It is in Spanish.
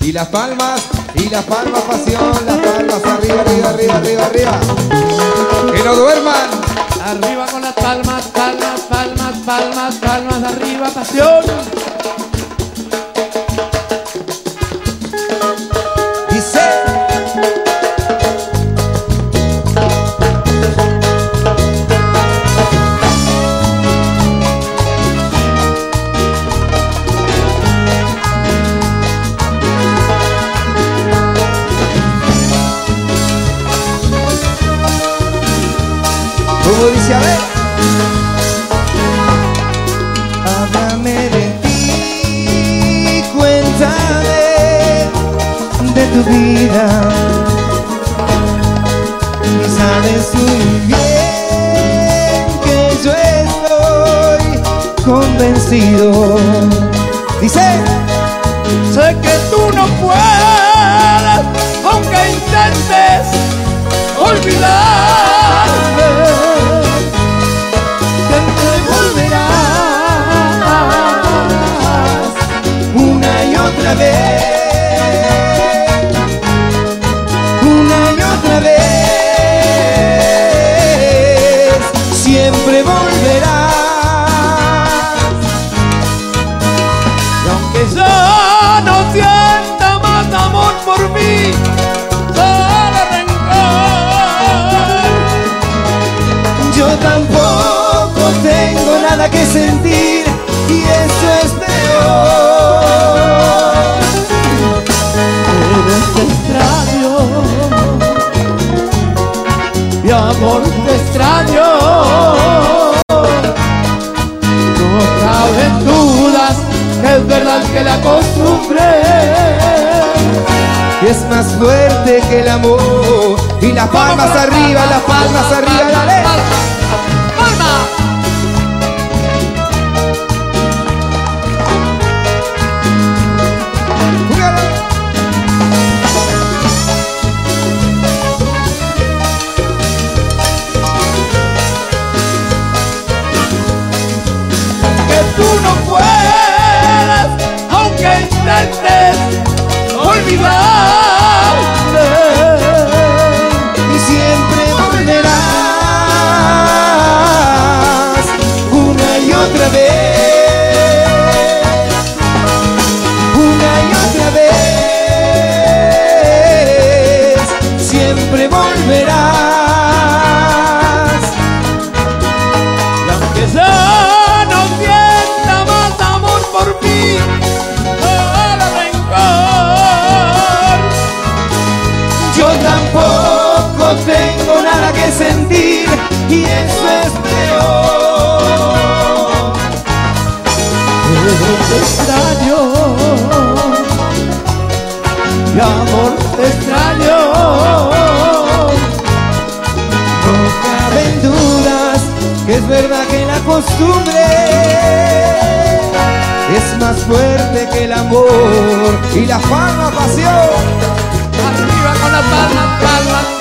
y las palmas, pasión, las palmas arriba, arriba, arriba, arriba, arriba. Que no duerman. Arriba con las palmas, palmas, palmas, palmas, palmas, arriba, pasión. Dice. ¿Cómo dice? A ver. Háblame de ti, cuéntame de tu vida. Y sabes muy bien que yo estoy convencido. Dice. Sé que tú no puedes, aunque intentes olvidarme. Siempre volverás una y otra vez, una y otra vez. Siempre volverás. Y aunque ya no sienta más amor por mí, solo rencor, Yo tampoco tengo nada que sentir y eso es peor. pero te extraño, mi amor, te extraño. No caben dudas que es verdad que la costumbre Es más fuerte que el amor. Y las palmas arriba, las palmas arriba, dale. que tú no puedas, aunque intentes olvidarme. Y siempre volverás una y otra vez, una y otra vez. Siempre volverás. Y aunque ya no sienta más amor por mí, solo rencor, Yo tampoco tengo nada que sentir y eso es peor. pero te extraño, mi amor, te extraño. No caben dudas que es verdad que la costumbre Es más fuerte que el amor. Y las palmas, pasión. Arriba con las palmas, palmas,